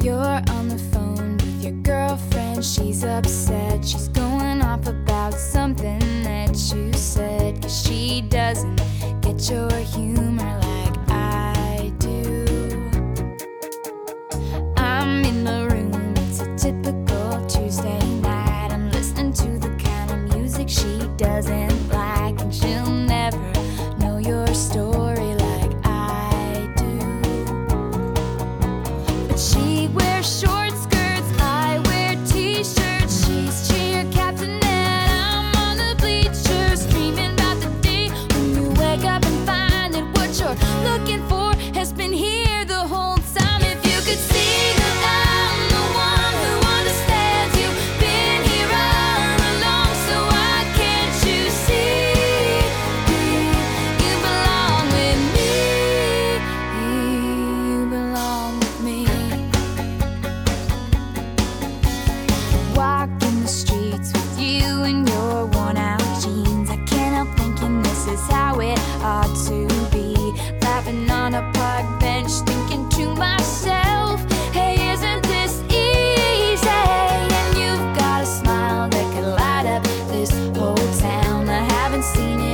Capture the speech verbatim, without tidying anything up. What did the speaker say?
You're on the phone with your girlfriend. She's upset. She's going off about something that you said. Cause she doesn't get your humor like I do. I'm in the room. It's a typical Tuesday night. I'm listening to the kind of music she doesn't like. And she'll never know your story like I do. But she wears short skirts, I wear t-shirts. She's cheer captain and I'm on the bleachers, dreaming about the day when you wake up and find that what you're looking for has been here the whole time. If you could see that I'm the one who understands, you've been here all along, so why can't you see you belong with me? You belong with me. Walking the streets with you in your worn out jeans, I can't help thinking this is how it ought to be. Laughing on a park bench, thinking to myself, hey, isn't this easy? And you've got a smile that could light up this whole town. I haven't seen